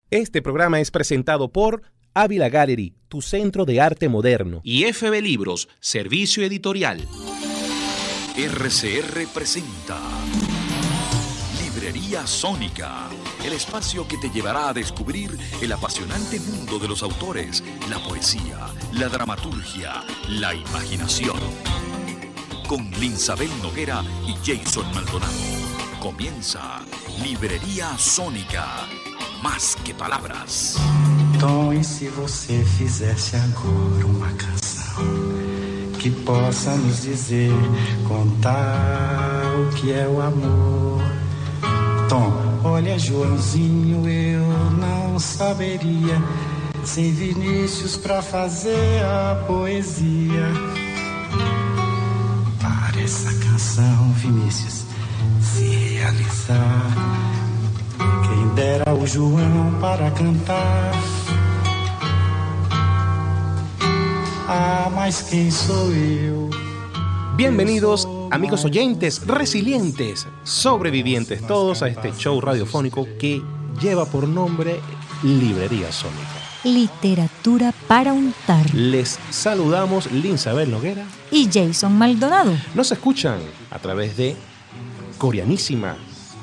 Este programa es presentado por Ávila Gallery, tu centro de arte moderno, y FB Libros, servicio editorial. RCR presenta Librería Sónica, el espacio que te llevará a descubrir el apasionante mundo de los autores, la poesía, la dramaturgia, la imaginación. Con Linsabel Noguera y Jason Maldonado. Comienza Librería Sónica. Mais que palavras. Tom, e se você fizesse agora uma canção que possa nos dizer, contar o que é o amor? Tom, olha, Joãozinho, eu não saberia sem Vinícius pra fazer a poesia. Para essa canção, Vinícius, se realizar, quem dera o João para cantar. Ah, mas quem sou eu? Bienvenidos, amigos oyentes, resilientes, sobrevivientes, todos a este show radiofónico que lleva por nombre Librería Sónica. Literatura para untar. Les saludamos Linsabel Noguera y Jason Maldonado. Nos escuchan a través de Coreanísima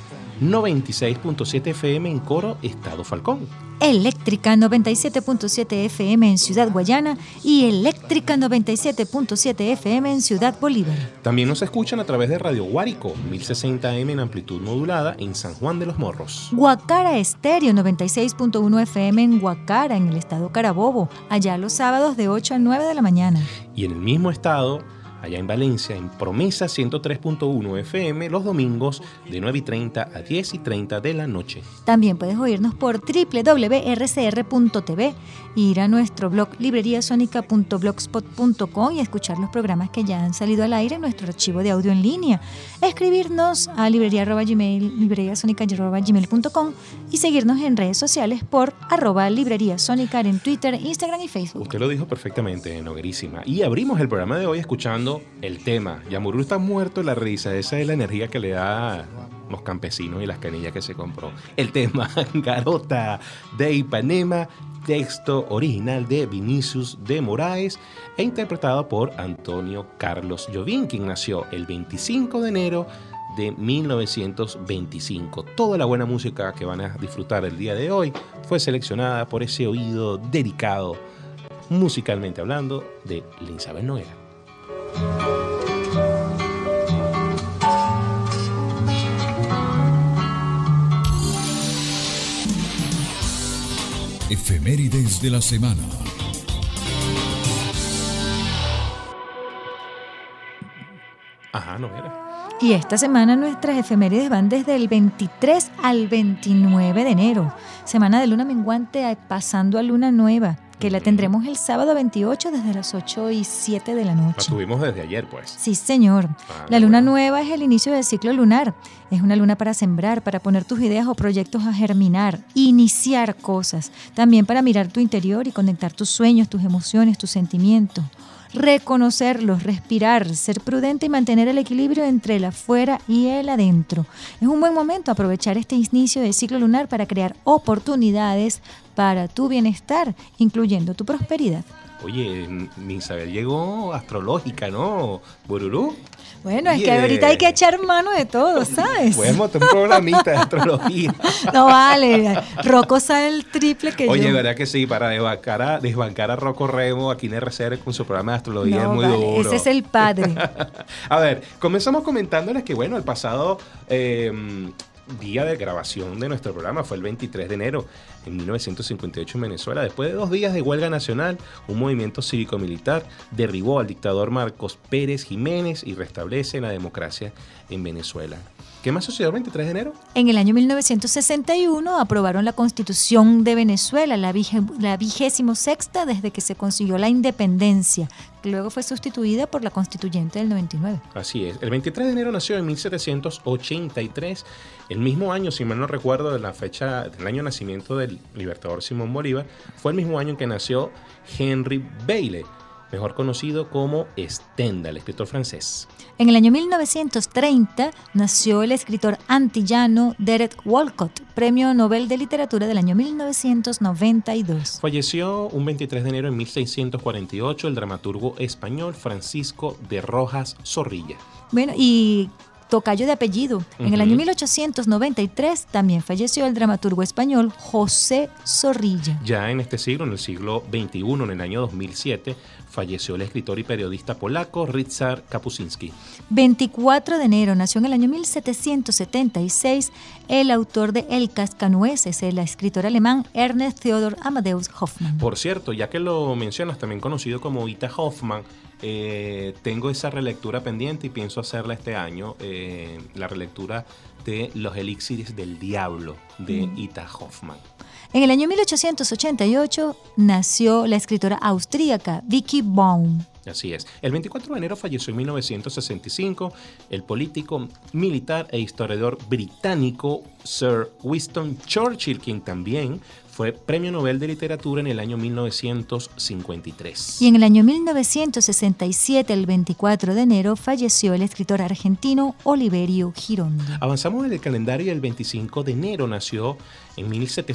96.7 FM en Coro, Estado Falcón. Eléctrica 97.7 FM en Ciudad Guayana y Eléctrica 97.7 FM en Ciudad Bolívar. También nos escuchan a través de Radio Guárico 1060 AM en amplitud modulada en San Juan de los Morros. Guacara Estéreo 96.1 FM en Guacara, en el estado Carabobo, allá los sábados de 8 a 9 de la mañana. Y en el mismo estado, allá en Valencia, en Promesa 103.1 FM, los domingos de 9:30 a 10:30 de la noche. También puedes oírnos por www.rcr.tv, ir a nuestro blog libreriasonica.blogspot.com y escuchar los programas que ya han salido al aire en nuestro archivo de audio en línea. Escribirnos a libreriasonica@gmail.com y seguirnos en redes sociales por @libreriasonica en Twitter, Instagram y Facebook. Usted lo dijo perfectamente, Noguerísima. Y abrimos el programa de hoy escuchando el tema Yamurú está muerto, la risa, esa es la energía que le da los campesinos y las canillas que se compró. El tema Garota de Ipanema, texto original de Vinícius de Moraes e interpretado por Antonio Carlos Jobim, quien nació el 25 de enero de 1925. Toda la buena música que van a disfrutar el día de hoy fue seleccionada por ese oído dedicado, musicalmente hablando, de Linsabel Noguera. Efemérides de la semana. Ajá, Noguera. Y esta semana nuestras efemérides van desde el 23 al 29 de enero, semana de luna menguante pasando a luna nueva, que la tendremos el sábado 28 desde las 8:07 de la noche. La tuvimos desde ayer, pues. Sí, señor. La luna nueva es el inicio del ciclo lunar. Es una luna para sembrar, para poner tus ideas o proyectos a germinar, iniciar cosas. También para mirar tu interior y conectar tus sueños, tus emociones, tus sentimientos. Reconocerlos, respirar, ser prudente y mantener el equilibrio entre el afuera y el adentro. Es un buen momento aprovechar este inicio del ciclo lunar para crear oportunidades para tu bienestar, incluyendo tu prosperidad. Oye, mi Isabel llegó astrológica, ¿no? ¿Bururú? Bueno, es que ahorita hay que echar mano de todo, ¿sabes? Podemos montar un programita de astrología. No vale, Rocco sabe el triple que Oye, yo. ¿verdad que sí? Para desbancar a Rocco Remo aquí en RCR con su programa de astrología No, es muy vale, duro. ese es el padre. A ver, comenzamos comentándoles que, bueno, el pasado día de grabación de nuestro programa fue el 23 de enero en 1958 en Venezuela. Después de 2 días de huelga nacional, un movimiento cívico-militar derribó al dictador Marcos Pérez Jiménez y restablece la democracia en Venezuela. ¿Qué más sucedió el 23 de enero? En el año 1961 aprobaron la Constitución de Venezuela, la 26ª desde que se consiguió la independencia, que luego fue sustituida por la Constituyente del 99. Así es. El 23 de enero nació en 1783, el mismo año, si mal no recuerdo, de la fecha del año de nacimiento del libertador Simón Bolívar, fue el mismo año en que nació Henry Bailey, mejor conocido como Stendhal, escritor francés. En el año 1930 nació el escritor antillano Derek Walcott, Premio Nobel de Literatura del año 1992. Falleció un 23 de enero de 1648 el dramaturgo español Francisco de Rojas Zorrilla. Bueno, y tocayo de apellido. En el año 1893 también falleció el dramaturgo español José Zorrilla. Ya en este siglo, en el siglo XXI, en el año 2007, falleció el escritor y periodista polaco Ryszard Kapuscinski. 24 de enero nació en el año 1776 el autor de El Cascanueces, el escritor alemán Ernest Theodor Amadeus Hoffmann. Por cierto, ya que lo mencionas, también conocido como Ita Hoffmann, tengo esa relectura pendiente y pienso hacerla este año, la relectura de Los Elixires del Diablo de Ita Hoffmann. En el año 1888 nació la escritora austríaca Vicky Baum. Así es. El 24 de enero falleció en 1965 el político, militar e historiador británico Sir Winston Churchill, quien también fue Premio Nobel de Literatura en el año 1953. Y en el año 1967, el 24 de enero, falleció el escritor argentino Oliverio Girondo. Avanzamos en el calendario y el 25 de enero nació en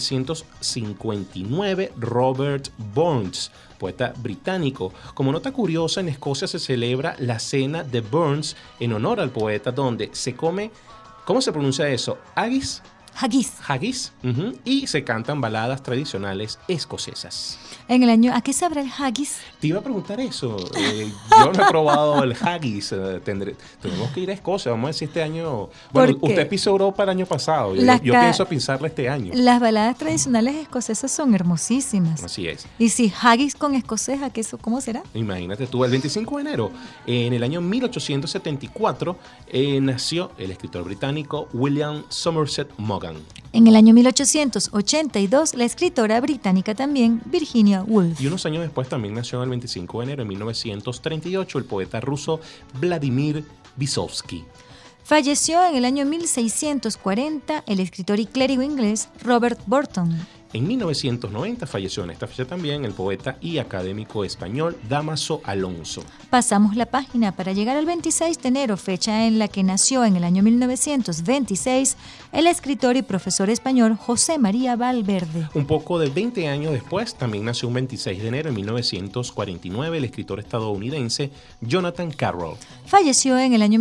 1759 Robert Burns, poeta británico. Como nota curiosa, en Escocia se celebra la cena de Burns en honor al poeta, donde se come, ¿cómo se pronuncia eso? ¿Haggis? Haggis. Haggis. Y se cantan baladas tradicionales escocesas. En el año, ¿a qué sabrá el haggis? Te iba a preguntar eso. Yo no he probado el haggis. Tenemos que ir a Escocia. Vamos a decir este año. Bueno, usted pisó Europa el año pasado. Yo pienso pisarla este año. Las baladas tradicionales escocesas son hermosísimas. Así es. Y si haggis con escocés, ¿cómo será? Imagínate tú, el 25 de enero, en el año 1874, nació el escritor británico William Somerset Maugham. En el año 1882, la escritora británica también, Virginia Woolf. Y unos años después también nació el 25 de enero de 1938 el poeta ruso Vladimir Vysotsky. Falleció en el año 1640 el escritor y clérigo inglés Robert Burton. En 1990 falleció en esta fecha también el poeta y académico español Dámaso Alonso. Pasamos la página para llegar al 26 de enero, fecha en la que nació en el año 1926 el escritor y profesor español José María Valverde. Un poco de 20 años después también nació un 26 de enero de 1949 el escritor estadounidense Jonathan Carroll. Falleció en el año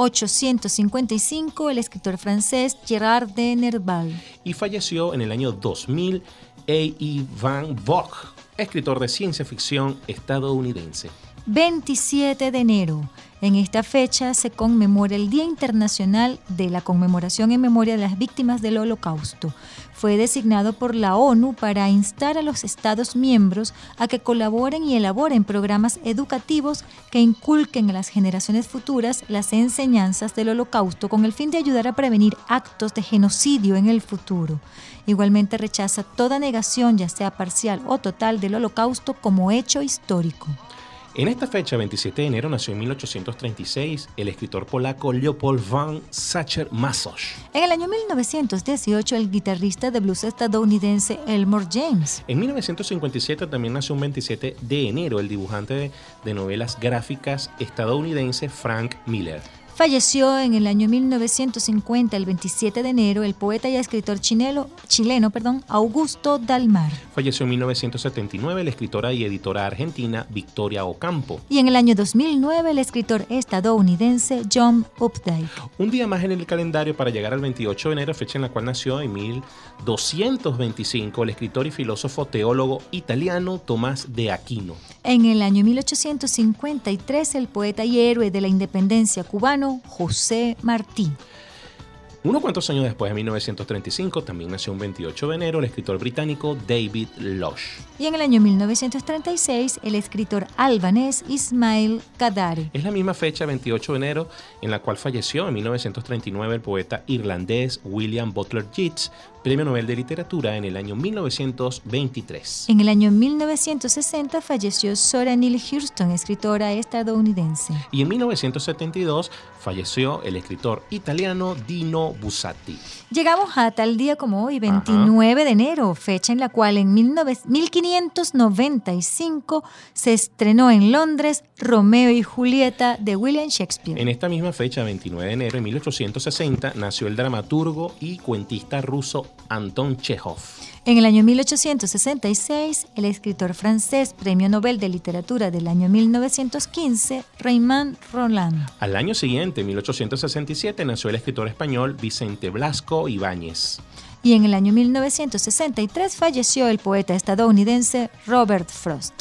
1855 el escritor francés Gerard de Nerval. Y falleció en el año 2000 A.E. Van Vogt, escritor de ciencia ficción estadounidense. 27 de enero. En esta fecha se conmemora el Día Internacional de la Conmemoración en Memoria de las Víctimas del Holocausto. Fue designado por la ONU para instar a los Estados miembros a que colaboren y elaboren programas educativos que inculquen a las generaciones futuras las enseñanzas del Holocausto con el fin de ayudar a prevenir actos de genocidio en el futuro. Igualmente rechaza toda negación, ya sea parcial o total, del Holocausto como hecho histórico. En esta fecha, 27 de enero, nació en 1836 el escritor polaco Leopold von Sacher-Masoch. En el año 1918, el guitarrista de blues estadounidense Elmore James. En 1957 también nació un 27 de enero el dibujante de novelas gráficas estadounidense Frank Miller. Falleció en el año 1950, el 27 de enero, el poeta y escritor chileno, Augusto Dalmar. Falleció en 1979 la escritora y editora argentina Victoria Ocampo. Y en el año 2009, el escritor estadounidense John Updike. Un día más en el calendario para llegar al 28 de enero, fecha en la cual nació en 1225 el escritor y filósofo teólogo italiano Tomás de Aquino. En el año 1853, el poeta y héroe de la independencia cubano José Martí. Unos cuantos años después, en 1935, también nació un 28 de enero el escritor británico David Lush. Y en el año 1936, el escritor albanés Ismail Kadare. Es la misma fecha, 28 de enero, en la cual falleció en 1939 el poeta irlandés William Butler Yeats, Premio Nobel de Literatura en el año 1923. En el año 1960 falleció Zora Neale Hurston, escritora estadounidense. Y en 1972 falleció el escritor italiano Dino Buzzati. Llegamos a tal día como hoy, 29 de enero, fecha en la cual en 1595 se estrenó en Londres Romeo y Julieta de William Shakespeare. En esta misma fecha, 29 de enero de 1860, nació el dramaturgo y cuentista ruso Anton Chejov. En el año 1866, el escritor francés, Premio Nobel de Literatura del año 1915, Raymond Roland. Al año siguiente, 1867, nació el escritor español Vicente Blasco Ibáñez. Y en el año 1963 falleció el poeta estadounidense Robert Frost.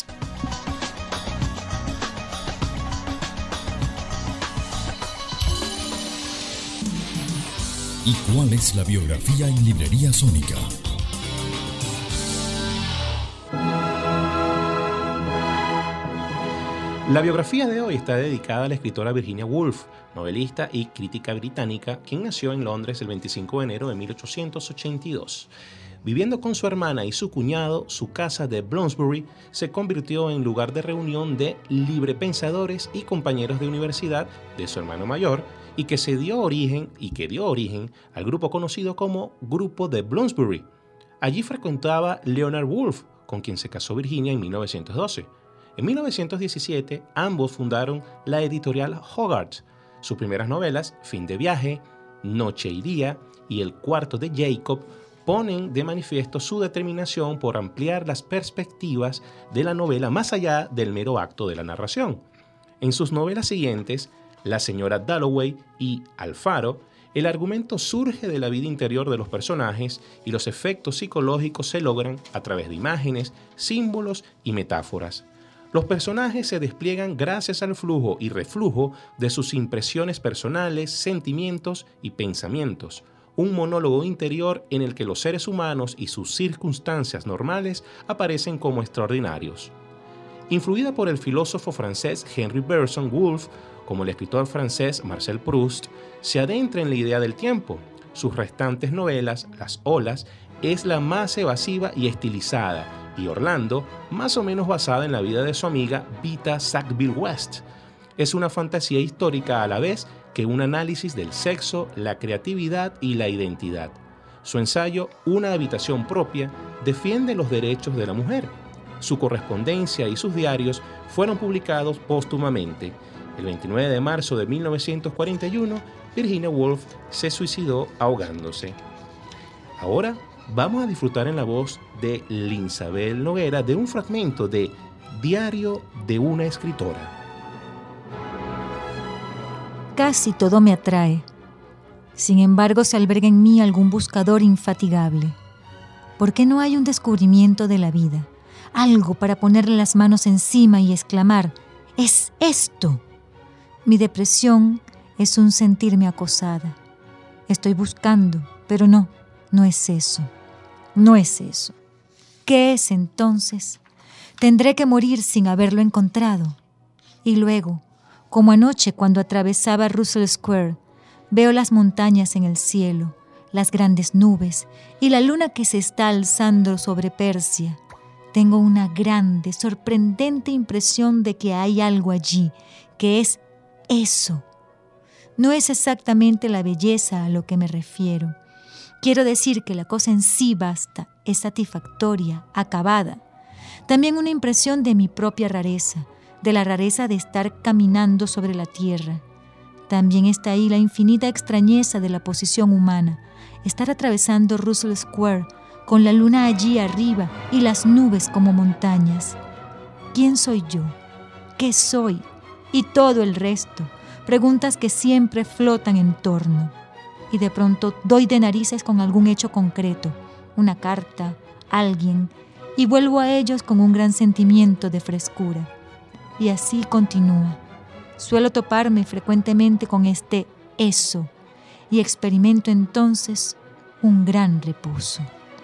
¿Y cuál es la biografía en Librería Sónica? La biografía de hoy está dedicada a la escritora Virginia Woolf, novelista y crítica británica, quien nació en Londres el 25 de enero de 1882. Viviendo con su hermana y su cuñado, su casa de Bloomsbury se convirtió en lugar de reunión de librepensadores y compañeros de universidad de su hermano mayor, y que dio origen al grupo conocido como Grupo de Bloomsbury. Allí frecuentaba Leonard Woolf, con quien se casó Virginia en 1912. En 1917, ambos fundaron la editorial Hogarth. Sus primeras novelas, Fin de viaje, Noche y día y El cuarto de Jacob, ponen de manifiesto su determinación por ampliar las perspectivas de la novela más allá del mero acto de la narración. En sus novelas siguientes, La señora Dalloway y Alfaro, el argumento surge de la vida interior de los personajes y los efectos psicológicos se logran a través de imágenes, símbolos y metáforas. Los personajes se despliegan gracias al flujo y reflujo de sus impresiones personales, sentimientos y pensamientos. Un monólogo interior en el que los seres humanos y sus circunstancias normales aparecen como extraordinarios. Influida por el filósofo francés Henri Bergson, Woolf, como el escritor francés Marcel Proust, se adentra en la idea del tiempo. Sus restantes novelas, Las olas, es la más evasiva y estilizada, y Orlando, más o menos basada en la vida de su amiga Vita Sackville-West. Es una fantasía histórica a la vez que un análisis del sexo, la creatividad y la identidad. Su ensayo, Una habitación propia, defiende los derechos de la mujer. Su correspondencia y sus diarios fueron publicados póstumamente. El 29 de marzo de 1941, Virginia Woolf se suicidó ahogándose. Ahora vamos a disfrutar en la voz de Linsabel Noguera de un fragmento de Diario de una escritora. Casi todo me atrae. Sin embargo, se alberga en mí algún buscador infatigable. ¿Por qué no hay un descubrimiento de la vida? Algo para ponerle las manos encima y exclamar, ¡es esto! Mi depresión es un sentirme acosada. Estoy buscando, pero no es eso. No es eso. ¿Qué es entonces? Tendré que morir sin haberlo encontrado. Y luego, como anoche cuando atravesaba Russell Square, veo las montañas en el cielo, las grandes nubes y la luna que se está alzando sobre Persia. Tengo una grande, sorprendente impresión de que hay algo allí, que es eso. No es exactamente la belleza a lo que me refiero. Quiero decir que la cosa en sí basta, es satisfactoria, acabada. También una impresión de mi propia rareza, de la rareza de estar caminando sobre la tierra. También está ahí la infinita extrañeza de la posición humana, estar atravesando Russell Square con la luna allí arriba y las nubes como montañas. ¿Quién soy yo? ¿Qué soy? Y todo el resto, preguntas que siempre flotan en torno. Y de pronto doy de narices con algún hecho concreto, una carta, alguien, y vuelvo a ellos con un gran sentimiento de frescura. Y así continúa. Suelo toparme frecuentemente con este eso, y experimento entonces un gran reposo.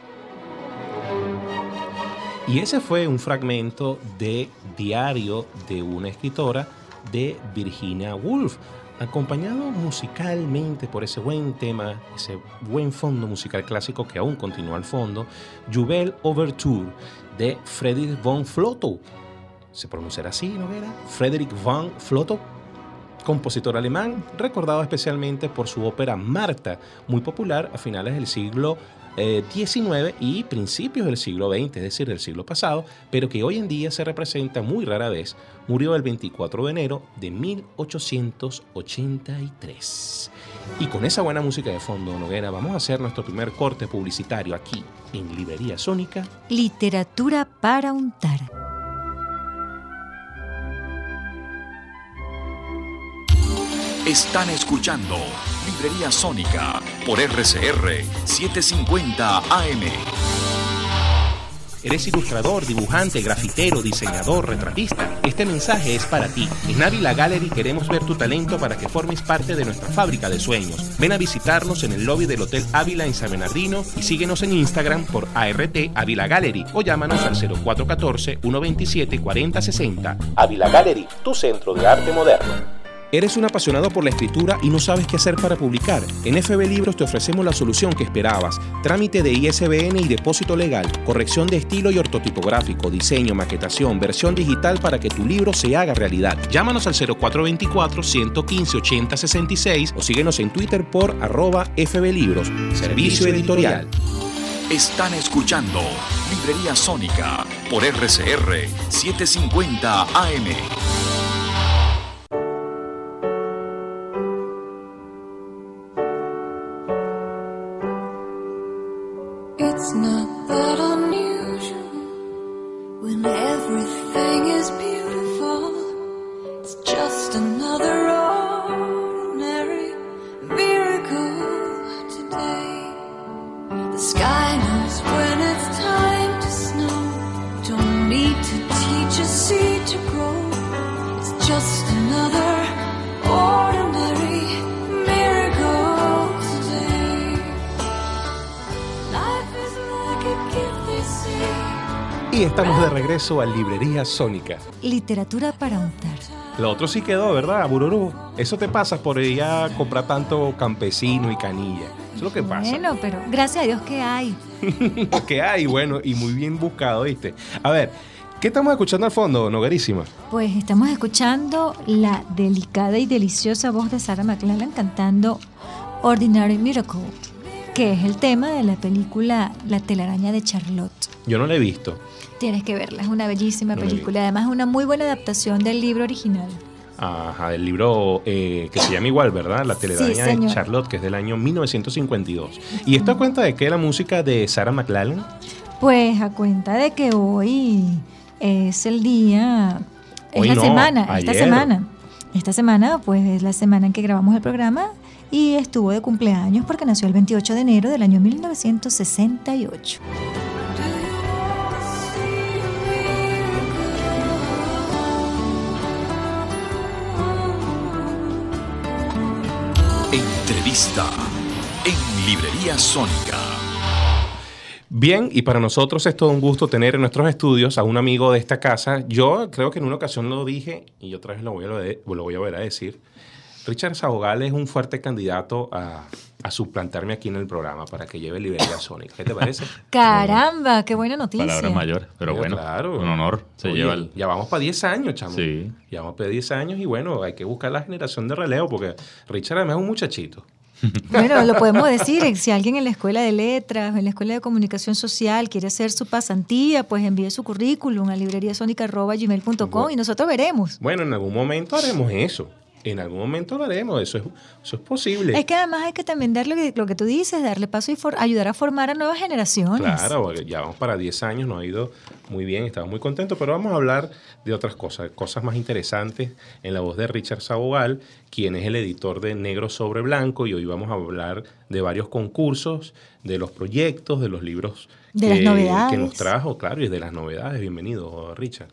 Y ese fue un fragmento de Diario de una escritora de Virginia Woolf. acompañado musicalmente por ese buen tema, ese buen fondo musical clásico que aún continúa al fondo, Jubel Overture de Friedrich von Flotow. ¿Se pronunciará así, Noguera? Friedrich von Flotow, compositor alemán, recordado especialmente por su ópera Marta, muy popular a finales del siglo XIX y principios del siglo XX, es decir, del siglo pasado, pero que hoy en día se representa muy rara vez. Murió el 24 de enero de 1883. Y con esa buena música de fondo, Noguera, vamos a hacer nuestro primer corte publicitario aquí en Librería Sónica. Literatura para untar. Están escuchando Librería Sónica por RCR 750 AM. ¿Eres ilustrador, dibujante, grafitero, diseñador, retratista? Este mensaje es para ti. En Ávila Gallery queremos ver tu talento para que formes parte de nuestra fábrica de sueños. Ven a visitarnos en el lobby del Hotel Ávila en San Bernardino y síguenos en Instagram por ART Ávila Gallery o llámanos al 0414-127-4060. Ávila Gallery, tu centro de arte moderno. ¿Eres un apasionado por la escritura y no sabes qué hacer para publicar? En FB Libros te ofrecemos la solución que esperabas. Trámite de ISBN y depósito legal, corrección de estilo y ortotipográfico, diseño, maquetación, versión digital para que tu libro se haga realidad. Llámanos al 0424-115-8066 o síguenos en Twitter por @FBLibros. Servicio editorial. Están escuchando Librería Sónica por RCR 750 AM. It's not that unusual when everything is beautiful. It's just another ordinary miracle today. The sky knows when it's time to snow. Don't need to teach a seed to grow. It's just another ordinary miracle today. Life is like a gift they say. Y estamos de regreso a Librería Sónica. Literatura para untar. Lo otro sí quedó, ¿verdad, Bururú? Eso te pasa por ir a comprar tanto campesino y canilla. Eso es lo que pasa. Bueno, pero gracias a Dios que hay. Que hay, bueno, y muy bien buscado, ¿viste? A ver, ¿qué estamos escuchando al fondo, Noguerísima? Pues estamos escuchando la delicada y deliciosa voz de Sarah McLachlan cantando Ordinary Miracle, que es el tema de la película La telaraña de Charlotte. Yo no la he visto. Tienes que verla, es una bellísima No la he película. Además, es una muy buena adaptación del libro original. Ajá, del libro que se llama igual, ¿verdad? La telaraña de señor. Charlotte, que es del año 1952. ¿Y esto cuenta de qué la música de Sarah McLachlan? Pues a cuenta de que hoy es el día, es Hoy la no, semana, ayer. Esta semana pues es la semana en que grabamos el programa y estuvo de cumpleaños porque nació el 28 de enero del año 1968. Entrevista en Librería Sónica. Bien, y para nosotros es todo un gusto tener en nuestros estudios a un amigo de esta casa. Yo creo que en una ocasión lo dije y otra vez lo voy a volver a decir. Richard Sabogal es un fuerte candidato a suplantarme aquí en el programa para que lleve Librería Sónica. ¿Qué te parece? ¡Caramba! ¡Qué buena noticia! Palabras mayores, pero bueno, claro. un honor. Se Oye, lleva el... Ya vamos para 10 años, chamo. Sí. Ya vamos para 10 años y bueno, hay que buscar la generación de relevo porque Richard además es un muchachito. Bueno, lo podemos decir, si alguien en la escuela de letras, en la escuela de comunicación social quiere hacer su pasantía, pues envíe su currículum a libreriasonica@gmail.com y nosotros veremos. Bueno, en algún momento haremos eso. En algún momento lo haremos, eso es posible. Es que además hay que también dar lo que tú dices, darle paso y ayudar a formar a nuevas generaciones. Claro, porque ya vamos para 10 años, nos ha ido muy bien, estamos muy contentos, pero vamos a hablar de otras cosas más interesantes en la voz de Richard Sabogal, quien es el editor de Negro sobre Blanco, y hoy vamos a hablar de varios concursos, de los proyectos, de los libros de las novedades que nos trajo, claro, y de las novedades. Bienvenido, Richard.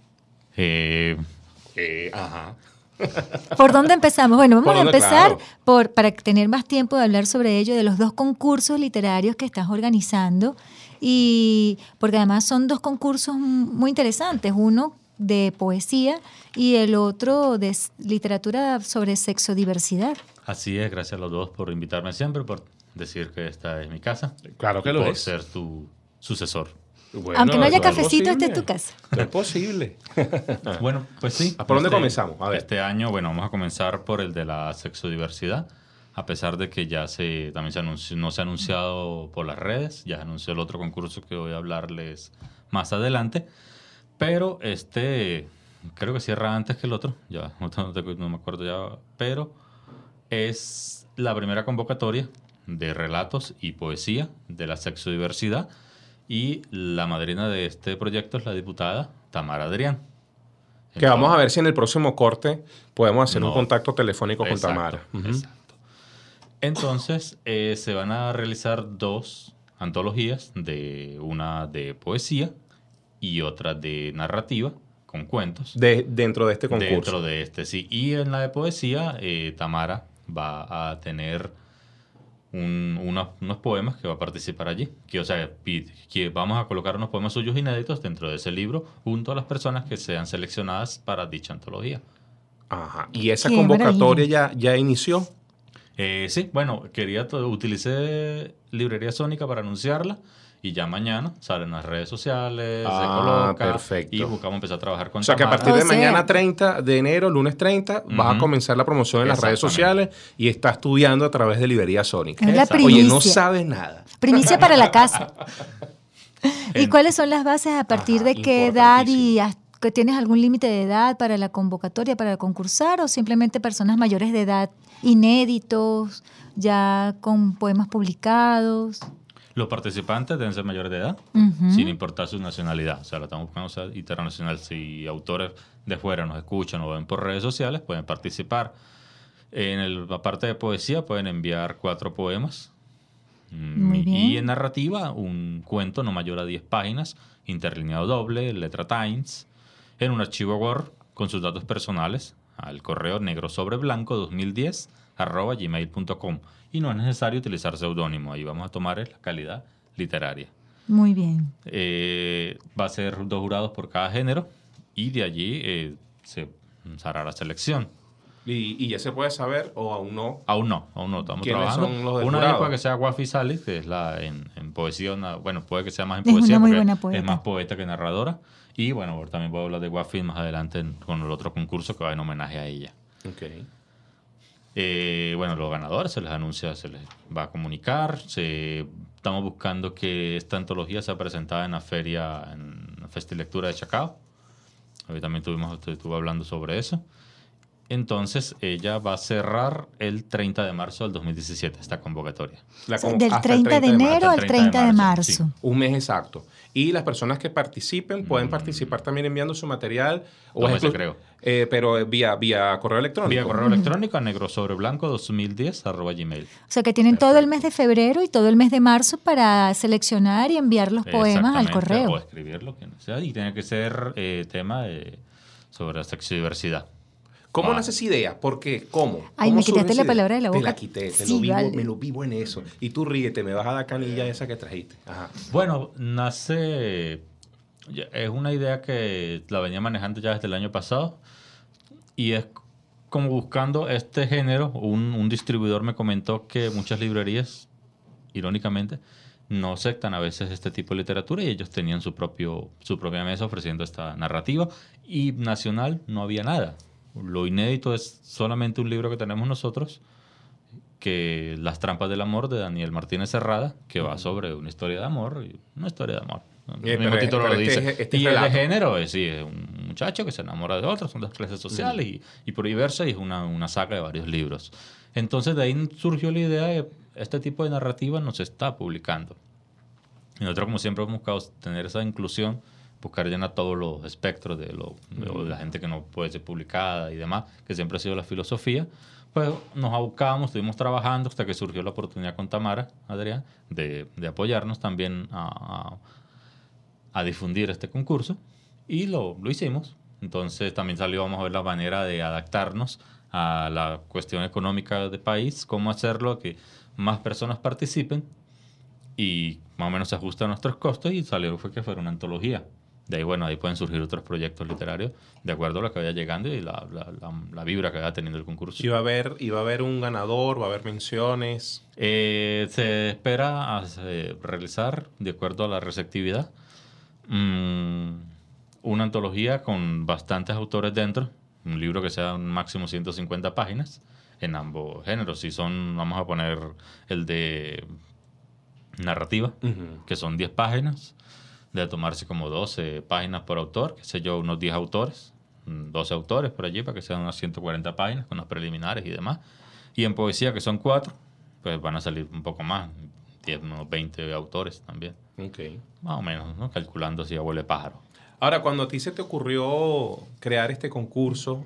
Ajá. ¿Por dónde empezamos? Bueno, vamos a empezar claro, para tener más tiempo de hablar sobre ello, de los dos concursos literarios que estás organizando, y porque además son dos concursos muy interesantes. Uno de poesía y el otro de literatura sobre sexodiversidad. Así es, gracias a los dos por invitarme siempre, por decir que esta es mi casa. Claro que y lo por es. ser tu sucesor. Bueno, Aunque no haya eso es cafecito, esta es posible. tu casa. No es posible. Bueno, pues sí. ¿Por dónde comenzamos? A ver. Este año, bueno, vamos a comenzar por el de la sexodiversidad, a pesar de que también no se ha anunciado por las redes, ya se anunció el otro concurso que voy a hablarles más adelante, pero creo que cierra antes que el otro, ya no me acuerdo ya, pero es la primera convocatoria de relatos y poesía de la sexodiversidad y la madrina de este proyecto es la diputada Tamara Adrián. Que vamos a ver si en el próximo corte podemos hacer un No. contacto telefónico con Exacto, Tamara. Ujú. exacto. Entonces, se van a realizar 2 antologías, una de poesía y otra de narrativa, con cuentos. Dentro de este concurso. Dentro de sí. Y en la de poesía, Tamara va a tener unos poemas que va a participar allí. Que vamos a colocar unos poemas suyos inéditos dentro de ese libro junto a las personas que sean seleccionadas para dicha antología. Ajá. ¿Y esa Qué convocatoria ya inició? Sí, bueno, utilicé Librería Sónica para anunciarla y ya mañana sale en las redes sociales, se coloca perfecto. y buscamos empezar a trabajar con O sea que a Tamara. partir de O sea- mañana 30 de enero, lunes 30, vas a Ujú. comenzar la promoción en las redes sociales Exactamente. y estás estudiando a través de Librería Sónica. Es la Exacto. Oye, primicia. no sabes nada. Primicia para la casa. ¿Y cuáles son las bases a partir de qué edad y que tienes algún límite de edad para la convocatoria, para concursar o simplemente personas mayores de edad inéditos, ya con poemas publicados? Los participantes deben ser mayores de edad, Ujú. sin importar su nacionalidad. O sea, la estamos buscando sea internacional. Si autores de fuera nos escuchan o ven por redes sociales, pueden participar. La parte de poesía pueden enviar 4 poemas. Muy bien. Y en narrativa, un cuento no mayor a 10 páginas, interlineado doble, letra Times, en un archivo Word con sus datos personales al correo negrosobreblanco2010@gmail.com. Y no es necesario utilizar seudónimo. Ahí vamos a tomar la calidad literaria. Muy bien. Va a ser 2 jurados por cada género y de allí se hará la selección. ¿Y ya se puede saber o aún no? Aún no, estamos ¿Quiénes trabajando. son los del Una de jurado? ellas puede que sea Wafi Salis, que es en poesía, bueno, puede que sea más en Es poesía una muy porque buena poeta. es más poeta que narradora. Y bueno, también voy a hablar de Wafi más adelante con el otro concurso que va en homenaje a ella. Ok. Bueno, los ganadores se les anuncia, se les va a comunicar. Estamos buscando que esta antología sea presentada en la feria, en la Festilectura de Chacao. Hoy también estuve hablando sobre eso. Entonces, ella va a cerrar el 30 de marzo del 2017, esta convocatoria. La O sea, con- del hasta el 30 de marzo. enero Hasta al el 30 de marzo. sí. Un mes exacto. Y las personas que participen pueden participar también enviando su material. O 2 es meses, exclu- creo. pero vía correo electrónico. Vía correo electrónico a negrosobreblanco2010@gmail. O sea que tienen todo el mes de febrero y todo el mes de marzo para seleccionar y enviar los poemas al Exactamente, correo. o escribir lo que sea. Y tiene que ser tema sobre la sexodiversidad. ¿Cómo Ah. nace esa idea? ¿Por qué? ¿Cómo? Ay, ¿Cómo me surge quitaste esa la idea? palabra de la Te boca. la quité, Sí, vale. me lo vivo en eso. Y tú ríete, me vas a dar canilla esa que trajiste. Ajá. Bueno, es una idea que la venía manejando ya desde el año pasado y es como buscando este género. Un distribuidor me comentó que muchas librerías, irónicamente, no aceptan a veces este tipo de literatura y ellos tenían su propia mesa ofreciendo esta narrativa y nacional no había nada. Lo inédito es solamente un libro que tenemos nosotros, que Las trampas del amor, de Daniel Martínez Serrada, que va sobre una historia de amor. Una historia de amor. El mismo título lo dice. este Y el de relato. género es un muchacho que se enamora de otro, son 2 clases sociales y por ahí versa, y es una saga de varios libros. Entonces de ahí surgió la idea de este tipo de narrativa no se está publicando. Y nosotros, como siempre, hemos buscado tener esa inclusión, buscar llenar todos los espectros de la gente que no puede ser publicada y demás, que siempre ha sido la filosofía. Pues nos abocamos, estuvimos trabajando hasta que surgió la oportunidad con Tamara, Adrián, de apoyarnos también a difundir este concurso y lo hicimos. Entonces también vamos a ver la manera de adaptarnos a la cuestión económica del país, cómo hacerlo que más personas participen y más o menos se ajusta a nuestros costos y salió que fuera una antología De ahí, bueno, ahí pueden surgir otros proyectos literarios de acuerdo a lo que vaya llegando y la vibra que vaya teniendo el concurso. ¿Y va a haber un ganador? ¿Va a haber menciones? Se espera realizar, de acuerdo a la receptividad, una antología con bastantes autores dentro, un libro que sea un máximo 150 páginas en ambos géneros. Si son, vamos a poner el de narrativa, que son 10 páginas, de tomarse como 12 páginas por autor, qué sé yo, unos 10 autores, 12 autores por allí, para que sean unas 140 páginas con los preliminares y demás. Y en poesía, que son 4, pues van a salir un poco más, 10, unos 20 autores también. Okay. Más o menos, ¿no? Calculando si abuele pájaro. Ahora, cuando a ti se te ocurrió crear este concurso,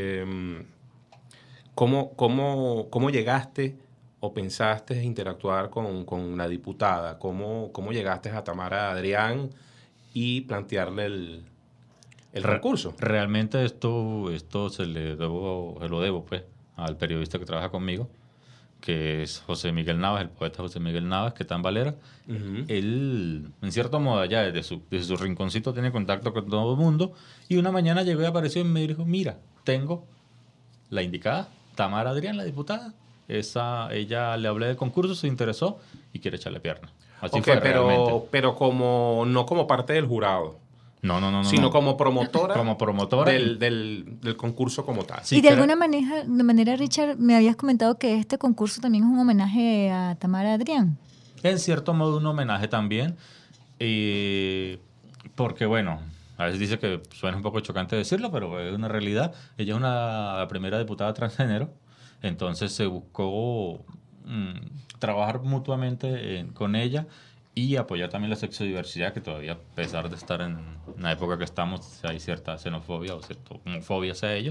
¿cómo llegaste o pensaste interactuar con la diputada? ¿Cómo llegaste a Tamara Adrián y plantearle el concurso? Realmente esto se lo debo pues, al periodista que trabaja conmigo, que es José Miguel Navas, el poeta José Miguel Navas, que está en Valera. Él, en cierto modo, ya desde su rinconcito tiene contacto con todo el mundo, y una mañana llegó y apareció y me dijo, mira, tengo la indicada, Tamara Adrián, la diputada. Ella le hablé del concurso, se interesó y quiere echarle pierna. Así fue realmente. Pero no como parte del jurado. No. Sino como promotora, del del concurso como tal. Sí, y de alguna manera, Richard, me habías comentado que este concurso también es un homenaje a Tamara Adrián. En cierto modo un homenaje también, porque bueno, a veces dice que suena un poco chocante decirlo, pero es una realidad. Ella es la primera diputada transgénero, entonces se buscó trabajar mutuamente con ella y apoyar también la sexodiversidad, que todavía, a pesar de estar en la época que estamos, hay cierta xenofobia o cierta homofobia hacia ellos.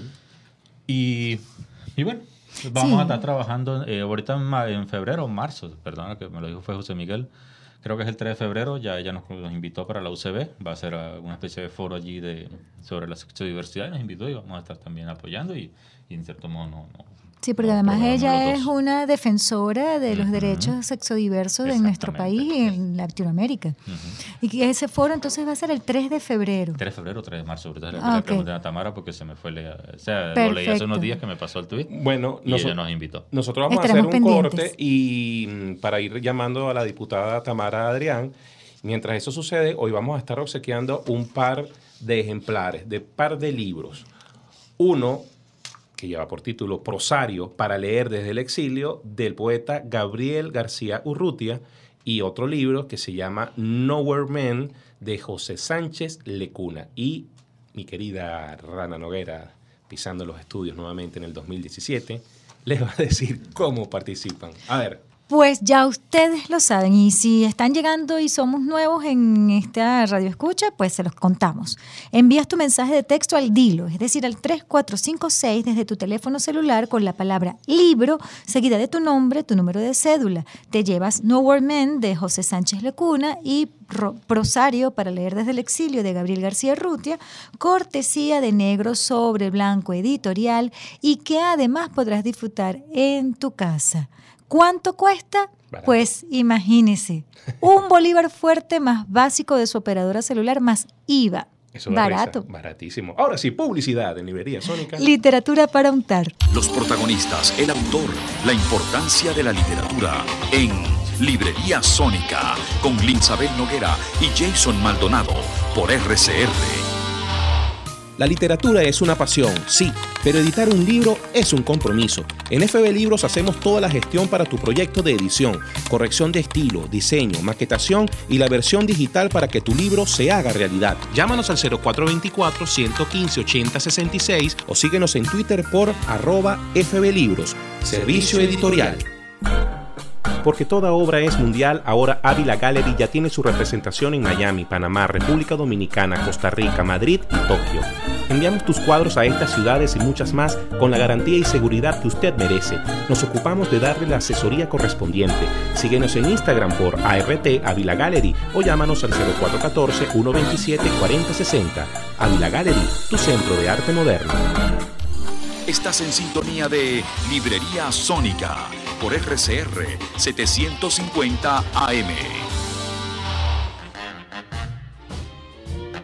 Y bueno, vamos a estar trabajando ahorita en febrero o marzo, perdona que me lo dijo fue José Miguel, creo que es el 3 de febrero, ya ella nos invitó para la UCB, va a ser una especie de foro allí sobre la sexodiversidad, y nos invitó y vamos a estar también apoyando y en cierto modo no. Sí, porque además ella es una defensora de los derechos sexodiversos de nuestro país y en Latinoamérica. Y que ese foro entonces va a ser el 3 de febrero. 3 de febrero, 3 de marzo. Ahorita le pregunté a Tamara porque se me fue. Lo leí hace unos días que me pasó el tweet. Bueno, y ella nos invitó. Nosotros vamos a hacer un corte y para ir llamando a la diputada Tamara Adrián. Mientras eso sucede, hoy vamos a estar obsequiando un par de ejemplares, de libros. Uno que lleva por título Prosario para leer desde el exilio, del poeta Gabriel García Urrutia, y otro libro que se llama Nowhere Men, de José Sánchez Lecuna. Y mi querida Rana Noguera, pisando los estudios nuevamente en el 2017, les va a decir cómo participan. A ver. Pues ya ustedes lo saben, y si están llegando y somos nuevos en esta radio escucha, pues se los contamos. Envías tu mensaje de texto al Dilo, es decir, al 3456 desde tu teléfono celular con la palabra libro, seguida de tu nombre, tu número de cédula. Te llevas Nowhere Men de José Sánchez Lecuna y Prosario para leer desde el exilio de Gabriel García Urrutia, cortesía de Negro sobre Blanco Editorial, y que además podrás disfrutar en tu casa. ¿Cuánto cuesta? Barato. Pues imagínese, un bolívar fuerte más básico de su operadora celular más IVA. Eso da barato. Risa. Baratísimo. Ahora sí, publicidad en Librería Sónica. Literatura para untar. Los protagonistas, el autor, la importancia de la literatura en Librería Sónica con Linsabel Noguera y Jason Maldonado por RCR. La literatura es una pasión, sí, pero editar un libro es un compromiso. En FB Libros hacemos toda la gestión para tu proyecto de edición, corrección de estilo, diseño, maquetación y la versión digital para que tu libro se haga realidad. Llámanos al 0424-115-8066 o síguenos en Twitter por @FB Libros, Servicio Editorial. Porque toda obra es mundial, ahora Ávila Gallery ya tiene su representación en Miami, Panamá, República Dominicana, Costa Rica, Madrid y Tokio. Enviamos tus cuadros a estas ciudades y muchas más con la garantía y seguridad que usted merece. Nos ocupamos de darle la asesoría correspondiente. Síguenos en Instagram por ART Ávila Gallery o llámanos al 0414-127-4060. Ávila Gallery, tu centro de arte moderno. Estás en sintonía de Librería Sónica por RCR 750 AM.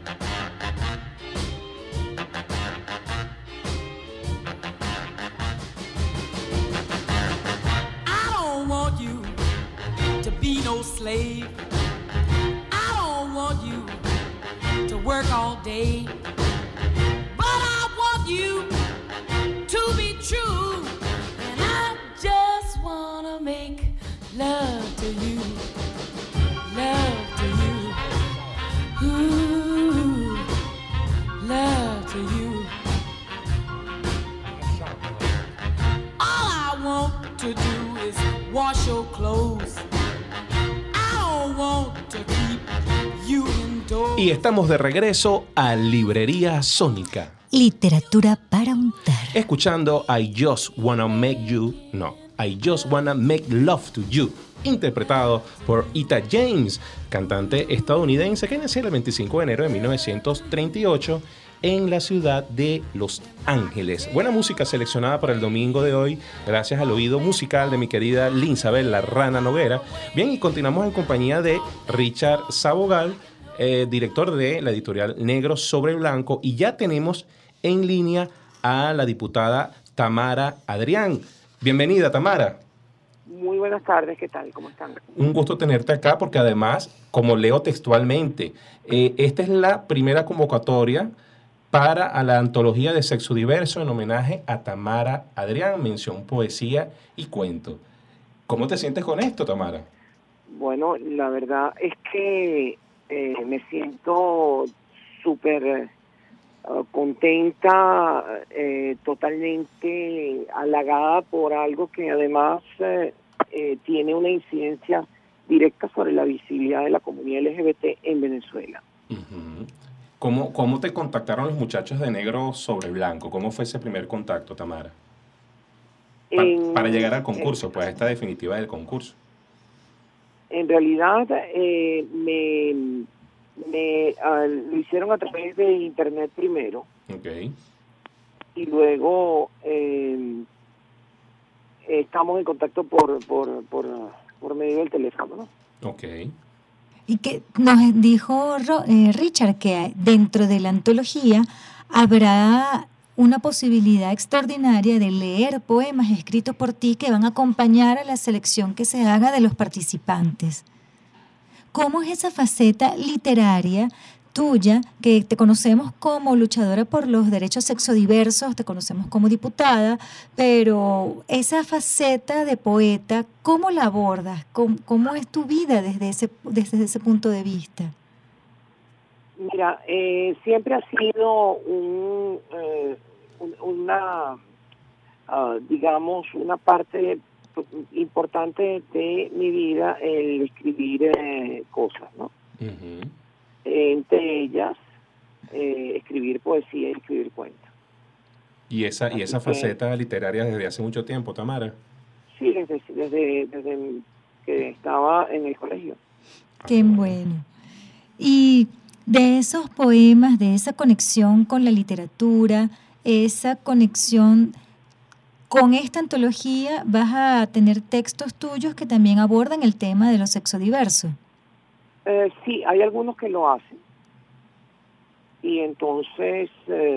slave. I don't want you to work all day, but I want you to be true, and I just wanna make love to you, love to you, ooh, love to you. All I want to do is wash your clothes. I don't want to keep you indoors. Y estamos de regreso a Librería Sónica. Literatura para untar. Escuchando I Just Wanna Make You, no, I Just Wanna Make Love to You, interpretado por Etta James, cantante estadounidense que nació el 25 de enero de 1938 en la ciudad de Los Ángeles. Buena música seleccionada para el domingo de hoy, gracias al oído musical de mi querida Linsabel La Rana Noguera. Bien, y continuamos en compañía de Richard Sabogal, director de la editorial Negro sobre Blanco, y ya tenemos en línea a la diputada Tamara Adrián. Bienvenida, Tamara. Muy buenas tardes, ¿qué tal? ¿Cómo están? Un gusto tenerte acá porque además, como leo textualmente, esta es la primera convocatoria para a la antología de Sexo Diverso en homenaje a Tamara Adrián, mención poesía y cuento. ¿Cómo te sientes con esto, Tamara? Bueno, la verdad es que me siento súper contenta, totalmente halagada por algo que además tiene una incidencia directa sobre la visibilidad de la comunidad LGBT en Venezuela. Uh-huh. ¿Cómo te contactaron los muchachos de Negro sobre Blanco? ¿Cómo fue ese primer contacto, Tamara? Para llegar al concurso, pues esta definitiva del concurso. En realidad lo hicieron a través de internet primero. Okay. Y luego estamos en contacto por medio del teléfono, ¿no? Okay. Y que nos dijo Richard que dentro de la antología habrá una posibilidad extraordinaria de leer poemas escritos por ti que van a acompañar a la selección que se haga de los participantes. ¿Cómo es esa faceta literaria tuya, que te conocemos como luchadora por los derechos sexodiversos, te conocemos como diputada, pero esa faceta de poeta, ¿cómo la abordas? ¿Cómo es tu vida desde ese punto de vista? Mira, siempre ha sido digamos, una parte importante de mi vida el escribir cosas, ¿no? Uh-huh. Entre ellas, escribir poesía y escribir cuentos. ¿Y esa faceta literaria desde hace mucho tiempo, Tamara? Sí, desde que estaba en el colegio. Qué bueno. Y de esos poemas, de esa conexión con la literatura, esa conexión con esta antología, vas a tener textos tuyos que también abordan el tema de lo sexodiverso. Sí, hay algunos que lo hacen. Y entonces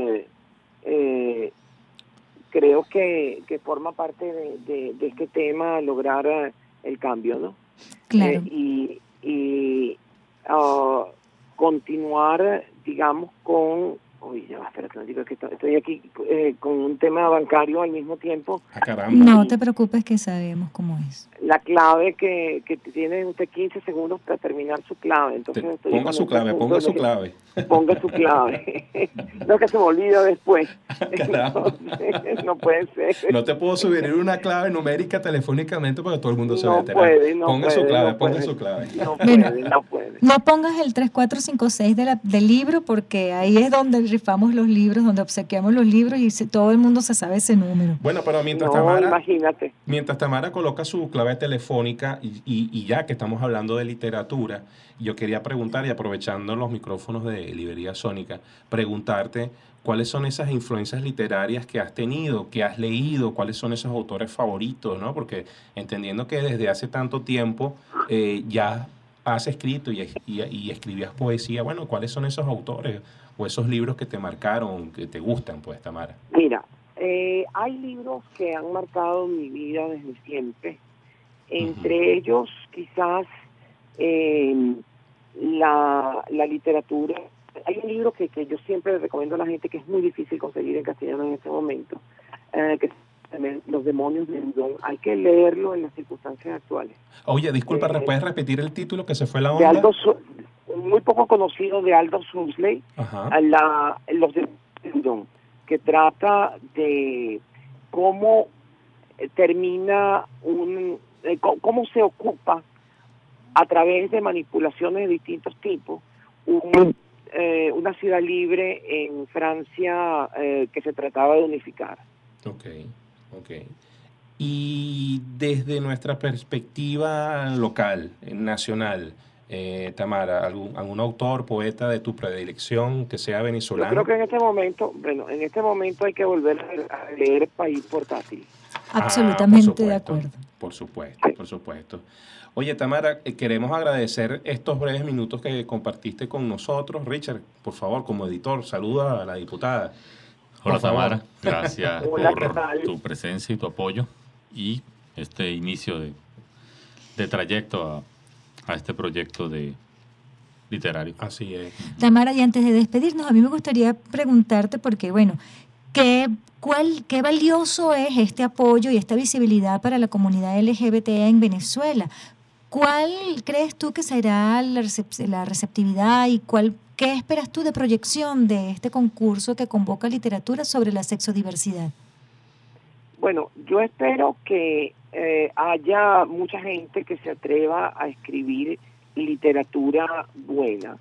creo que forma parte de este tema lograr el cambio, ¿no? Claro. Continuar, digamos, con... Uy, ya va, espérate, no digo que estoy aquí con un tema bancario al mismo tiempo. Ah, caramba. No te preocupes que sabemos cómo es. La clave que tiene usted 15 segundos para terminar su clave. Entonces ponga su clave. Ponga su clave. No, que se me olvida después. Entonces, no puede ser. No te puedo subir una clave numérica telefónicamente porque todo el mundo se va a enterar. Ponga su clave. No puede. No pongas el 3456 del libro porque ahí es donde rifamos los libros, donde obsequiamos los libros y todo el mundo se sabe ese número. Bueno, pero mientras Tamara coloca su clave telefónica y ya que estamos hablando de literatura, yo quería preguntar, y aprovechando los micrófonos de Librería Sónica, preguntarte cuáles son esas influencias literarias que has tenido, que has leído, cuáles son esos autores favoritos, ¿no? Porque entendiendo que desde hace tanto tiempo ya has escrito y escribías poesía, bueno, ¿cuáles son esos autores o esos libros que te marcaron, que te gustan, pues, Tamara? Mira, hay libros que han marcado mi vida desde siempre. Entre ellos, quizás, la literatura. Hay un libro que yo siempre le recomiendo a la gente, que es muy difícil conseguir en castellano en este momento, que se llama Los demonios de Udon. Hay que leerlo en las circunstancias actuales. Oye, disculpa, ¿puedes repetir el título, que se fue la De onda? muy poco conocido, de Aldous Huxley, Los demonios de Udon, que trata de cómo termina cómo se ocupa a través de manipulaciones de distintos tipos una ciudad libre en Francia que se trataba de unificar. Ok. Y desde nuestra perspectiva local, nacional, Tamara, ¿algún autor, poeta de tu predilección que sea venezolano? Yo creo que en este momento hay que volver a leer País Portátil. Absolutamente de acuerdo. Por supuesto. Oye, Tamara, queremos agradecer estos breves minutos que compartiste con nosotros. Richard, por favor, como editor, saluda a la diputada. Hola, Tamara. Gracias Hola, por ¿qué tal? tu presencia y tu apoyo y este inicio de trayecto a este proyecto literario. Así es. Tamara, y antes de despedirnos, a mí me gustaría preguntarte, porque bueno, ¿qué valioso es este apoyo y esta visibilidad para la comunidad LGBT en Venezuela? ¿Cuál crees tú que será la receptividad y qué esperas tú de proyección de este concurso que convoca literatura sobre la sexodiversidad? Bueno, yo espero que haya mucha gente que se atreva a escribir literatura buena,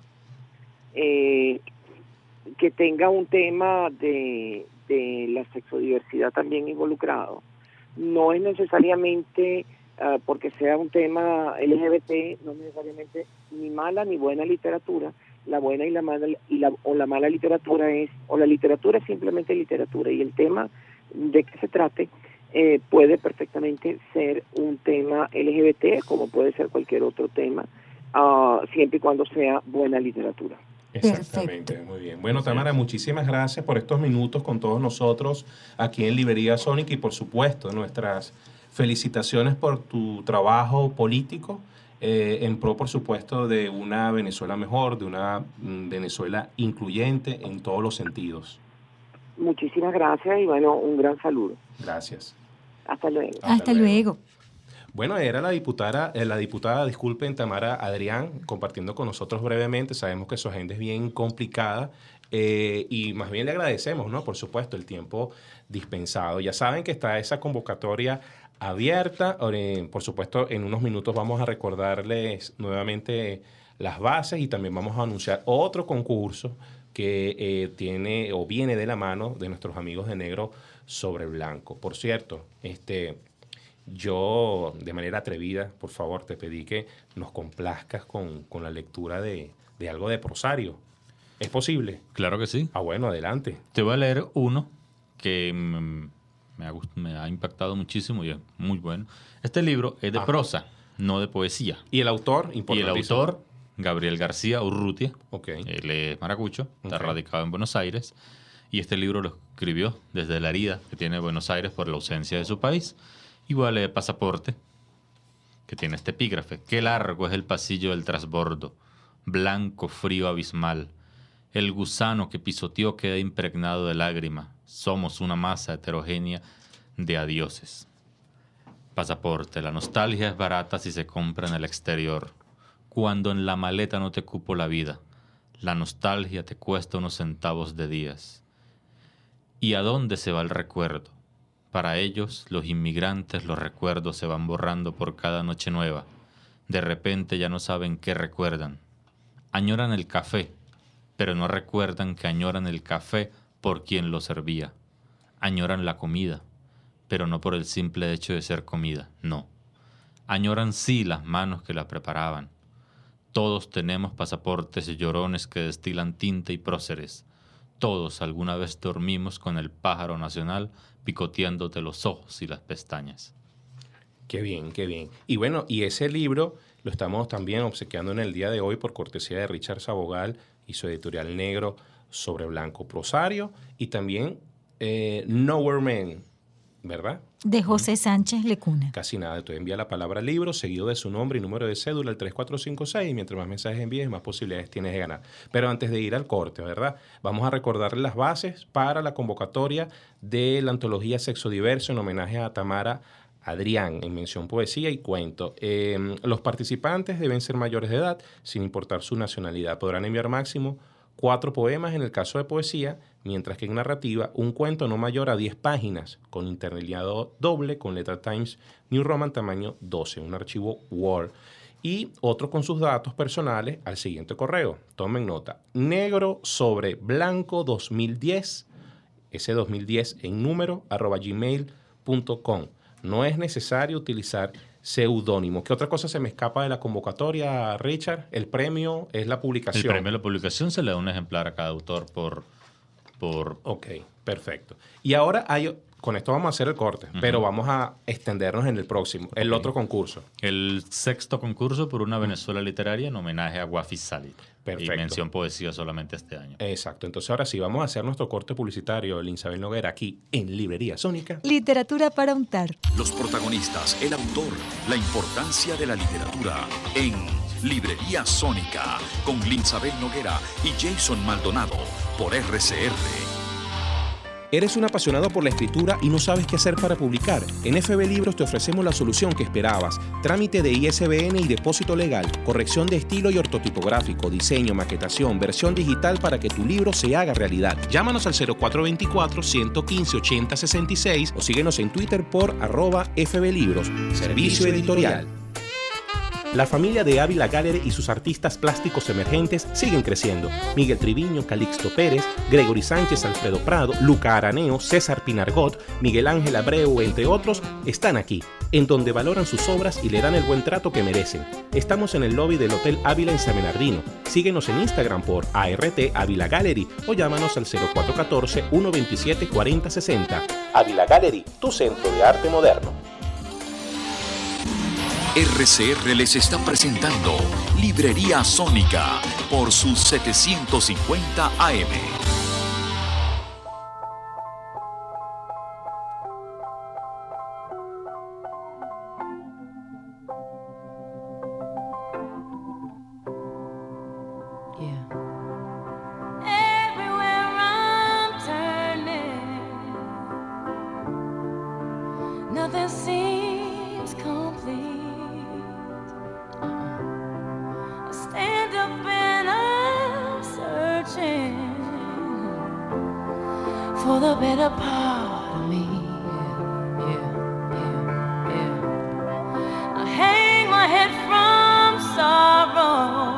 que tenga un tema de la sexodiversidad también involucrado. No es necesariamente porque sea un tema LGBT, no necesariamente ni mala ni buena literatura. La buena y la mala o la mala literatura la literatura es simplemente literatura, y el tema de que se trate puede perfectamente ser un tema LGBT, como puede ser cualquier otro tema, siempre y cuando sea buena literatura. Exactamente, perfecto. Muy bien. Bueno, Tamara, muchísimas gracias por estos minutos con todos nosotros aquí en Librería Sónica, y por supuesto nuestras felicitaciones por tu trabajo político en pro, por supuesto, de una Venezuela mejor, de una Venezuela incluyente en todos los sentidos. Muchísimas gracias y bueno, un gran saludo. Gracias. Hasta luego. Hasta luego. Bueno, era la diputada, disculpen, Tamara Adrián, compartiendo con nosotros brevemente. Sabemos que su agenda es bien complicada y más bien le agradecemos, ¿no? Por supuesto, el tiempo dispensado. Ya saben que está esa convocatoria abierta. Por supuesto, en unos minutos vamos a recordarles nuevamente las bases, y también vamos a anunciar otro concurso que viene de la mano de nuestros amigos de Negro sobre Blanco. Por cierto, yo, de manera atrevida, por favor, te pedí que nos complazcas con la lectura de algo de Prosario. ¿Es posible? Claro que sí. Bueno, adelante. Te voy a leer uno que me ha impactado muchísimo y es muy bueno. Este libro es de prosa, no de poesía. ¿Y el autor? Y el autor, Gabriel García Urrutia. Okay. Él es maracucho, está radicado en Buenos Aires. Y este libro lo escribió desde la herida que tiene Buenos Aires por la ausencia de su país. Y voy a leer Pasaporte, que tiene este epígrafe. Qué largo es el pasillo del trasbordo, blanco, frío, abismal. El gusano que pisoteó queda impregnado de lágrima. Somos una masa heterogénea de adioses. Pasaporte, la nostalgia es barata si se compra en el exterior. Cuando en la maleta no te cupo la vida, la nostalgia te cuesta unos centavos de días. ¿Y a dónde se va el recuerdo? Para ellos, los inmigrantes, los recuerdos se van borrando por cada noche nueva. De repente ya no saben qué recuerdan. Añoran el café, pero no recuerdan que añoran el café por quien lo servía. Añoran la comida, pero no por el simple hecho de ser comida, no. Añoran sí las manos que la preparaban. Todos tenemos pasaportes y llorones que destilan tinta y próceres. Todos alguna vez dormimos con el pájaro nacional picoteándote los ojos y las pestañas. Qué bien, qué bien. Y bueno, y ese libro lo estamos también obsequiando en el día de hoy por cortesía de Richard Sabogal y su editorial Negro sobre Blanco, Prosario, y también Nowhere Man, ¿verdad? De José Sánchez Lecuna. Casi nada. Tú envía la palabra libro seguido de su nombre y número de cédula al 3456 y mientras más mensajes envíes, más posibilidades tienes de ganar. Pero antes de ir al corte, ¿verdad? Vamos a recordarle las bases para la convocatoria de la antología Sexo Diverso en homenaje a Tamara Adrián en mención poesía y cuento. Los participantes deben ser mayores de edad, sin importar su nacionalidad. Podrán enviar máximo 4 poemas en el caso de poesía, mientras que en narrativa un cuento no mayor a 10 páginas, con interlineado doble, con letra Times New Roman tamaño 12, un archivo Word, y otro con sus datos personales al siguiente correo. Tomen nota, negro sobre blanco 2010, ese 2010 en número, @gmail.com. No es necesario utilizar seudónimo. ¿Qué otra cosa se me escapa de la convocatoria, Richard? El premio es la publicación. El premio de la publicación se le da un ejemplar a cada autor por... Ok, perfecto. Y ahora con esto vamos a hacer el corte, pero vamos a extendernos en el próximo, el otro concurso. El 6º concurso por una Venezuela literaria en homenaje a Wafi Salit. Perfecto. Y mención poesía solamente este año. Exacto. Entonces ahora sí, vamos a hacer nuestro corte publicitario, Linsabel Noguera, aquí en Librería Sónica. Literatura para untar. Los protagonistas, el autor, la importancia de la literatura en Librería Sónica con Linsabel Noguera y Jason Maldonado por RCR. ¿Eres un apasionado por la escritura y no sabes qué hacer para publicar? En FB Libros te ofrecemos la solución que esperabas. Trámite de ISBN y depósito legal, corrección de estilo y ortotipográfico, diseño, maquetación, versión digital para que tu libro se haga realidad. Llámanos al 0424-115-8066 o síguenos en Twitter por @FB Libros. Servicio editorial. La familia de Ávila Gallery y sus artistas plásticos emergentes siguen creciendo. Miguel Triviño, Calixto Pérez, Gregory Sánchez, Alfredo Prado, Luca Araneo, César Pinargot, Miguel Ángel Abreu, entre otros, están aquí, en donde valoran sus obras y le dan el buen trato que merecen. Estamos en el lobby del Hotel Ávila en San Bernardino. Síguenos en Instagram por ART Ávila Gallery o llámanos al 0414-127-4060. Ávila Gallery, tu centro de arte moderno. RCR les está presentando Librería Sónica por sus 750 AM. Everywhere I'm turning, nothing seems complete. I stand up and I'm searching for the better part of me. I hang my head from sorrow.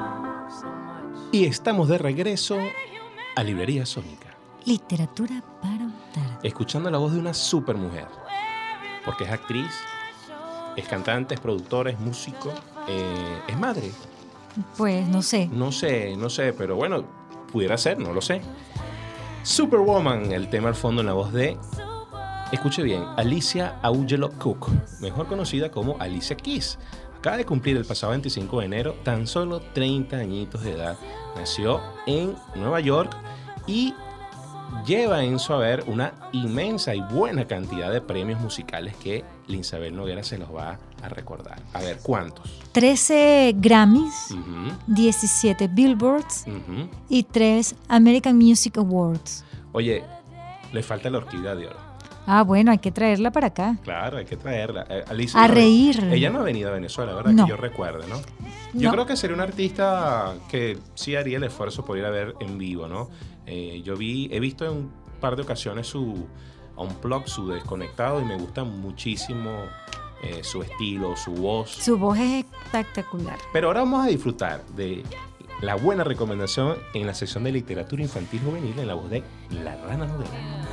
Y estamos de regreso a Librería Sónica. Literatura para untar. Escuchando la voz de una supermujer. Porque es actriz, es cantante, es productora, es músico, es madre. Pues no sé. No sé, pero bueno, pudiera ser, no lo sé. Superwoman, el tema al fondo en la voz de, escuche bien, Alicia Augelo Cook, mejor conocida como Alicia Keys. Acaba de cumplir el pasado 25 de enero tan solo 30 añitos de edad. Nació en Nueva York y lleva en su haber una inmensa y buena cantidad de premios musicales que Linsabel Noguera se los va a recordar. A ver, ¿cuántos? 13 Grammys, 17 Billboards y 3 American Music Awards. Oye, le falta la Orquídea de Oro. Ah, bueno, hay que traerla para acá. Claro, hay que traerla. Alicia, A reír. Ella no ha venido a Venezuela, ¿verdad? No. Que yo recuerde, ¿no? Yo creo que sería una artista que sí haría el esfuerzo por ir a ver en vivo, ¿no? He visto en un par de ocasiones su Unplugged, su Desconectado, y me gusta muchísimo su estilo, su voz. Su voz es espectacular. Pero ahora vamos a disfrutar de la buena recomendación en la sección de literatura infantil juvenil en la voz de La Rana Noguera.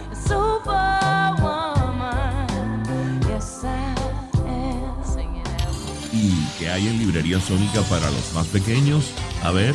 Superwoman, yes I am singing out. ¿Y qué hay en Librería Sónica para los más pequeños? A ver.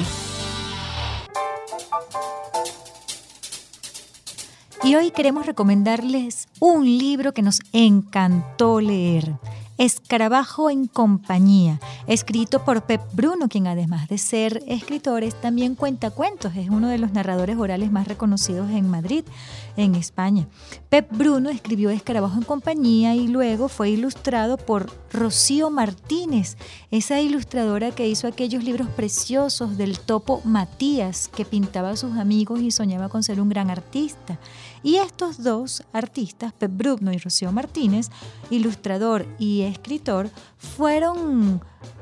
Y hoy queremos recomendarles un libro que nos encantó leer. Escarabajo en compañía, escrito por Pep Bruno, quien además de ser escritor también cuenta cuentos. Es uno de los narradores orales más reconocidos en Madrid, en España. Pep Bruno escribió Escarabajo en compañía y luego fue ilustrado por Rocío Martínez, esa ilustradora que hizo aquellos libros preciosos del topo Matías, que pintaba a sus amigos y soñaba con ser un gran artista. Y estos dos artistas, Pep Bruno y Rocío Martínez, ilustrador y escritor, fueron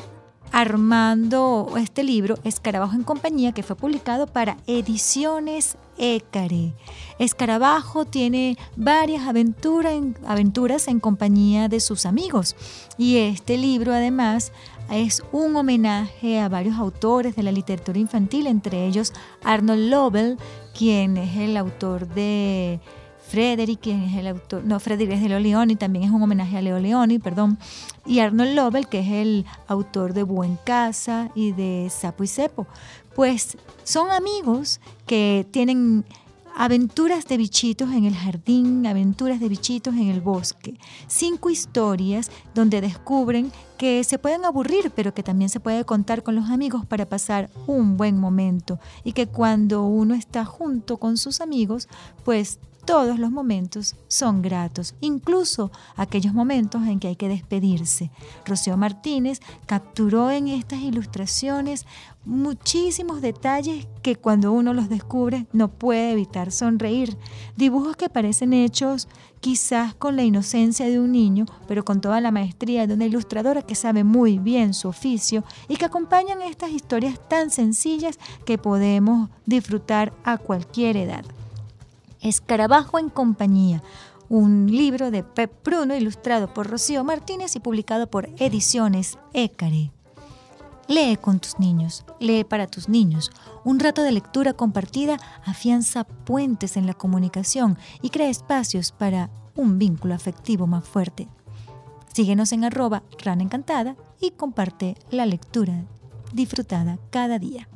armando este libro, Escarabajo en compañía, que fue publicado para Ediciones Écare. Escarabajo tiene varias aventuras en compañía de sus amigos, y este libro además es un homenaje a varios autores de la literatura infantil, entre ellos Arnold Lobel, quien es el autor de Frederick, quien es el autor, no, Frederick es de Leo Leoni, también es un homenaje a Leo Leoni, perdón, y Arnold Lobel, que es el autor de Buen Casa y de Sapo y Cepo. Pues son amigos que tienen aventuras de bichitos en el jardín, aventuras de bichitos en el bosque. 5 historias donde descubren que se pueden aburrir, pero que también se puede contar con los amigos para pasar un buen momento. Y que cuando uno está junto con sus amigos, pues todos los momentos son gratos, incluso aquellos momentos en que hay que despedirse. Rocío Martínez capturó en estas ilustraciones muchísimos detalles que cuando uno los descubre no puede evitar sonreír. Dibujos que parecen hechos quizás con la inocencia de un niño, pero con toda la maestría de una ilustradora que sabe muy bien su oficio y que acompañan estas historias tan sencillas que podemos disfrutar a cualquier edad. Escarabajo en compañía, un libro de Pep Bruno ilustrado por Rocío Martínez y publicado por Ediciones Écare. Lee con tus niños, lee para tus niños. Un rato de lectura compartida afianza puentes en la comunicación y crea espacios para un vínculo afectivo más fuerte. Síguenos en @RanaEncantada y comparte la lectura disfrutada cada día.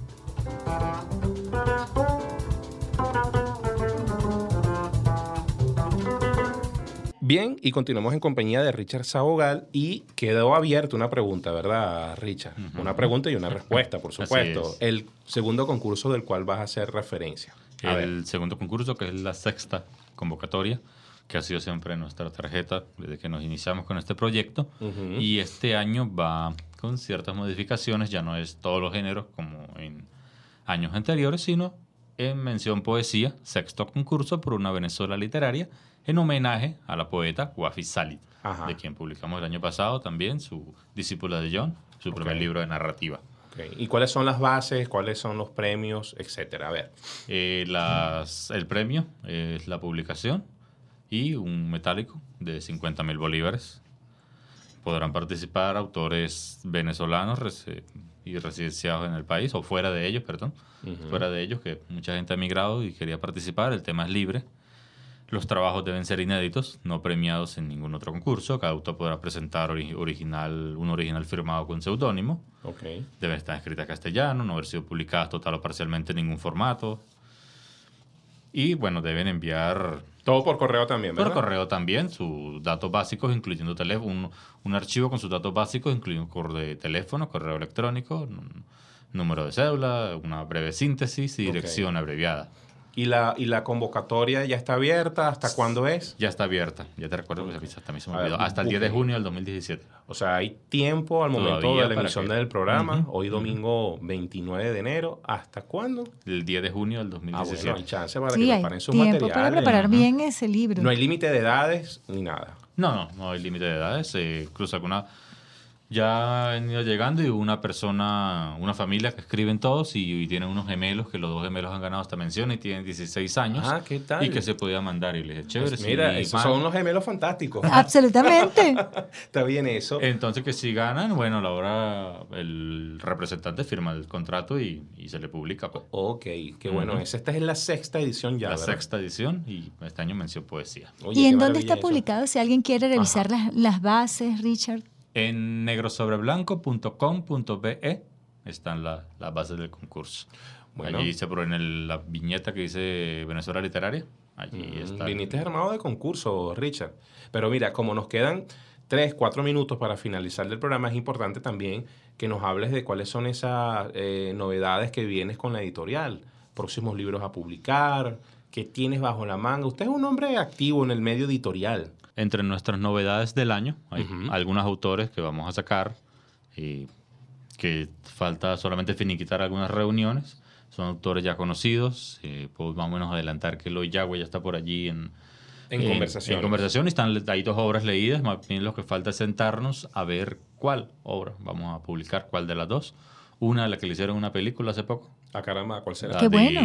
Bien, y continuamos en compañía de Richard Sabogal y quedó abierta una pregunta, ¿verdad, Richard? Uh-huh. Una pregunta y una respuesta, por supuesto. El segundo concurso del cual vas a hacer referencia. El segundo concurso, que es la 6ª convocatoria, que ha sido siempre nuestra tarjeta desde que nos iniciamos con este proyecto. Uh-huh. Y este año va con ciertas modificaciones, ya no es todos los géneros como en años anteriores, sino en mención poesía, 6º concurso por una Venezuela literaria, en homenaje a la poeta Wafi Salit, de quien publicamos el año pasado también, su discípula de John, su primer libro de narrativa. Okay. ¿Y cuáles son las bases, cuáles son los premios, etcétera? A ver. El premio es la publicación y un metálico de 50.000 bolívares. Podrán participar autores venezolanos y residenciados en el país, o fuera de ellos, perdón. Uh-huh. Fuera de ellos, que mucha gente ha emigrado y quería participar. El tema es libre. Los trabajos deben ser inéditos, no premiados en ningún otro concurso. Cada autor podrá presentar un original firmado con seudónimo. Okay. Deben estar escritas en castellano, no haber sido publicadas total o parcialmente en ningún formato. Y, bueno, deben enviar... Todo por correo también, ¿verdad? Por correo también, sus datos básicos, incluyendo teléfono, un archivo con sus datos básicos, incluyendo correo de teléfono, correo electrónico, número de cédula, una breve síntesis y dirección abreviada. ¿Y la convocatoria ya está abierta? ¿Hasta cuándo es? Ya está abierta. Ya te recuerdo que hasta me olvidó. Hasta el 10 de junio del 2017. O sea, hay tiempo al momento todavía de la emisión del programa. Uh-huh. Hoy domingo 29 de enero. ¿Hasta cuándo? El 10 de junio del 2017. Bueno, hay chance para que preparen sus materiales. Para preparar bien ese libro. No hay límite de edades ni nada. No hay límite de edades. Incluso alguna... Ya han ido llegando y una familia que escriben todos y tienen unos gemelos, que los 2 gemelos han ganado esta mención y tienen 16 años. Ah, ¿qué tal? Y que se podía mandar y les dije, chévere. Pues mira, esos son unos gemelos fantásticos. Absolutamente. Está bien eso. Entonces que si ganan, bueno, ahora el representante firma el contrato y se le publica. Pues. Ok, qué bueno. Esta es la 6ª edición ya, ¿verdad? 6ª edición y este año mención poesía. Oye, ¿y en dónde está publicado? Si alguien quiere revisar las bases, Richard. En negrosobreblanco.com.be están las bases del concurso. Bueno. Allí se pone la viñeta que dice Venezuela Literaria. Allí está. Viniste armado de concurso, Richard. Pero mira, como nos quedan 3, 4 minutos para finalizar el programa, es importante también que nos hables de cuáles son esas novedades que vienes con la editorial, próximos libros a publicar, qué tienes bajo la manga. Usted es un hombre activo en el medio editorial. Entre nuestras novedades del año hay algunos autores que vamos a sacar y que falta solamente finiquitar algunas reuniones. Son autores ya conocidos. Puedo más o menos adelantar que Eloy Yagüe ya está por allí en conversación. En conversación, y están ahí 2 obras leídas. Más bien lo que falta es sentarnos a ver cuál obra vamos a publicar, cuál de las 2. Una, la que le hicieron una película hace poco. Ah, caramba, ¿cuál será? ¡Qué bueno!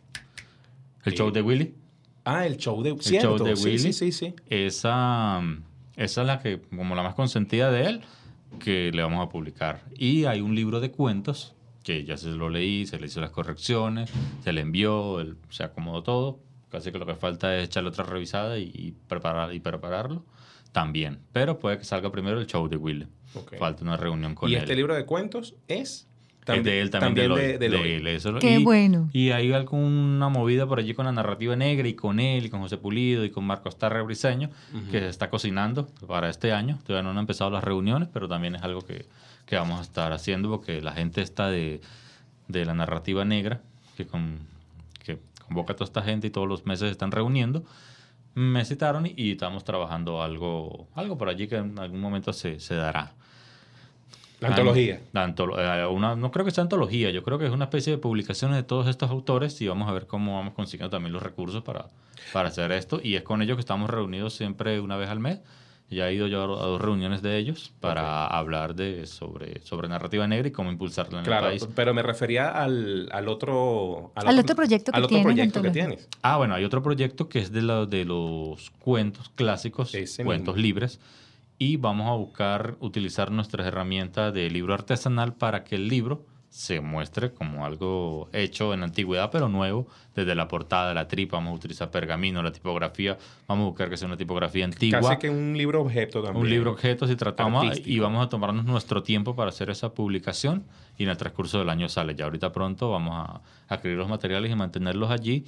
El show de Willy. Ah, el show de Willy. Sí. Esa es la que, como la más consentida de él, que le vamos a publicar. Y hay un libro de cuentos que ya se lo leí, se le hizo las correcciones, se le envió, se acomodó todo. Casi que lo que falta es echarle otra revisada y prepararlo también. Pero puede que salga primero el show de Willy. Okay. Falta una reunión con él. ¿Y este libro de cuentos es? Es de él también, de él. Qué bueno. Y hay alguna movida por allí con la narrativa negra y con él y con José Pulido y con Marcos Tarre Briceño, que se está cocinando para este año. Todavía no han empezado las reuniones, pero también es algo que vamos a estar haciendo, porque la gente está de la narrativa negra, que convoca a toda esta gente y todos los meses se están reuniendo. Me citaron y estamos trabajando algo por allí que en algún momento se dará. La antología. No creo que sea antología, yo creo que es una especie de publicaciones de todos estos autores, y vamos a ver cómo vamos consiguiendo también los recursos para hacer esto. Y es con ellos que estamos reunidos siempre una vez al mes. Ya he ido yo a 2 reuniones de ellos para hablar sobre narrativa negra y cómo impulsarla en el país. Pero me refería al otro proyecto que tienes. Ah, bueno, hay otro proyecto que es de los cuentos clásicos, cuentos libres. Y vamos a utilizar nuestras herramientas de libro artesanal para que el libro se muestre como algo hecho en la antigüedad, pero nuevo, desde la portada, la tripa. Vamos a utilizar pergamino, la tipografía. Vamos a buscar que sea una tipografía antigua. Casi que un libro objeto también. Un libro objeto, si tratamos, y vamos a tomarnos nuestro tiempo para hacer esa publicación, y en el transcurso del año sale. Ya ahorita pronto vamos a escribir los materiales y mantenerlos allí.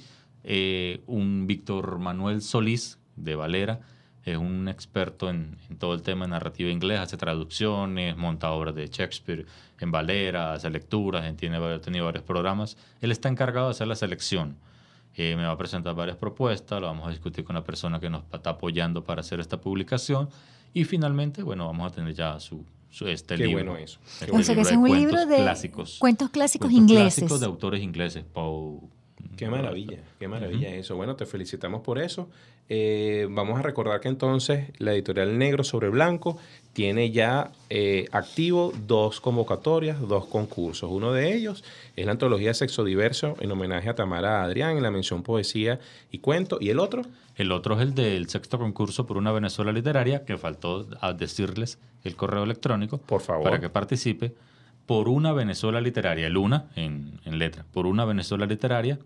Un Víctor Manuel Solís, de Valera, es un experto en todo el tema de narrativa inglés, hace traducciones, monta obras de Shakespeare en Valera, hace lecturas, ha tenido varios programas. Él está encargado de hacer la selección. Me va a presentar varias propuestas, lo vamos a discutir con la persona que nos está apoyando para hacer esta publicación, y finalmente, bueno, vamos a tener ya este libro. Qué bueno eso. O sea, que es un libro de cuentos clásicos ingleses. Clásicos de autores ingleses, Poe. Qué maravilla eso. Bueno, te felicitamos por eso. Vamos a recordar que entonces la editorial Negro sobre Blanco tiene ya activo 2 convocatorias, 2 concursos. Uno de ellos es la antología Sexo Diverso, en homenaje a Tamara Adrián, en la mención Poesía y Cuento. ¿Y el otro? El otro es el del 6º concurso por una Venezuela literaria, que faltó a decirles el correo electrónico. Por favor. Para que participe. Por una Venezuela literaria, el una en letra. Por una Venezuela literaria,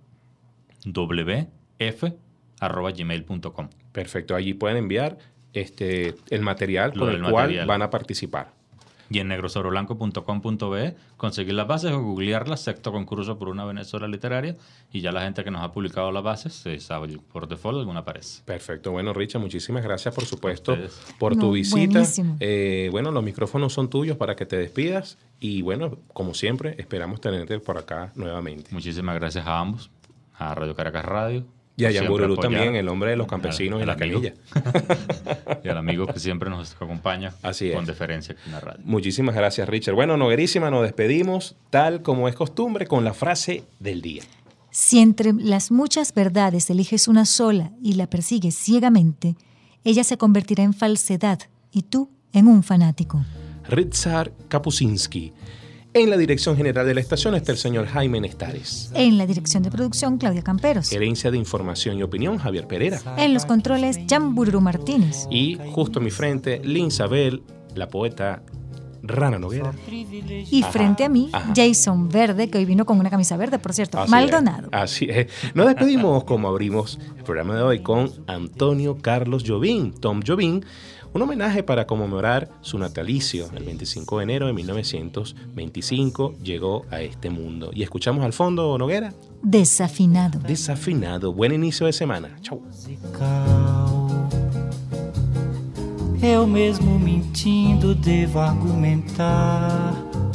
wf@gmail.com. Perfecto, allí pueden enviar el material con el cual van a participar. Y en negrosobroblanco.com.be conseguir las bases o googlearlas, 6º concurso por una Venezuela literaria, y ya la gente que nos ha publicado las bases se sabe por default alguna aparece. Perfecto. Bueno, Richard, muchísimas gracias, por supuesto, por tu visita. Bueno, los micrófonos son tuyos para que te despidas, y bueno, como siempre, esperamos tenerte por acá nuevamente. Muchísimas gracias a ambos, a Radio Caracas Radio. Y a Yambururú también, el hombre de los campesinos y la canilla. Y al amigo que siempre nos acompaña. Así es. Con deferencia aquí en la radio. Muchísimas gracias, Richard. Bueno, Noguerísima, nos despedimos tal como es costumbre con la frase del día. Si entre las muchas verdades eliges una sola y la persigues ciegamente, ella se convertirá en falsedad y tú en un fanático. Ryszard Kapuscinski. En la dirección general de la estación está el señor Jaime Nestares. En la dirección de producción, Claudia Camperos. Gerencia de información y opinión, Javier Pereira. En los controles, Yambururú Martínez. Y justo a mi frente, Linsabel, la poeta Rana Noguera. Y frente a mí, Jason Verde, que hoy vino con una camisa verde, por cierto. Maldonado. Así es. Nos despedimos como abrimos el programa de hoy con Antonio Carlos Jobim, Tom Jobim. Un homenaje para conmemorar su natalicio. El 25 de enero de 1925 llegó a este mundo. Y escuchamos al fondo, Noguera. Desafinado. Desafinado. Buen inicio de semana. Chau. Eu mesmo mentindo devo argumentar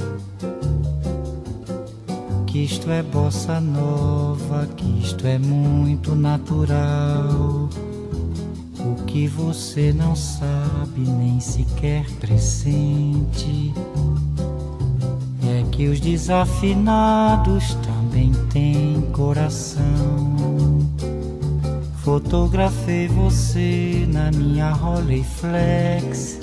que isto é bossa nova, que isto é muito natural. O que você não sabe nem sequer pressente é que os desafinados também têm coração. Fotografei você na minha Rolleiflex.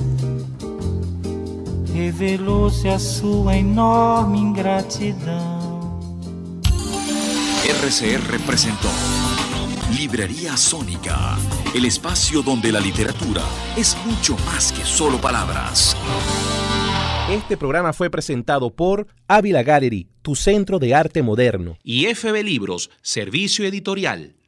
Revelou-se a sua enorme ingratidão. RCR presentó Librería Sónica, el espacio donde la literatura es mucho más que solo palabras. Este programa fue presentado por Ávila Gallery, tu centro de arte moderno, y FB Libros, servicio editorial.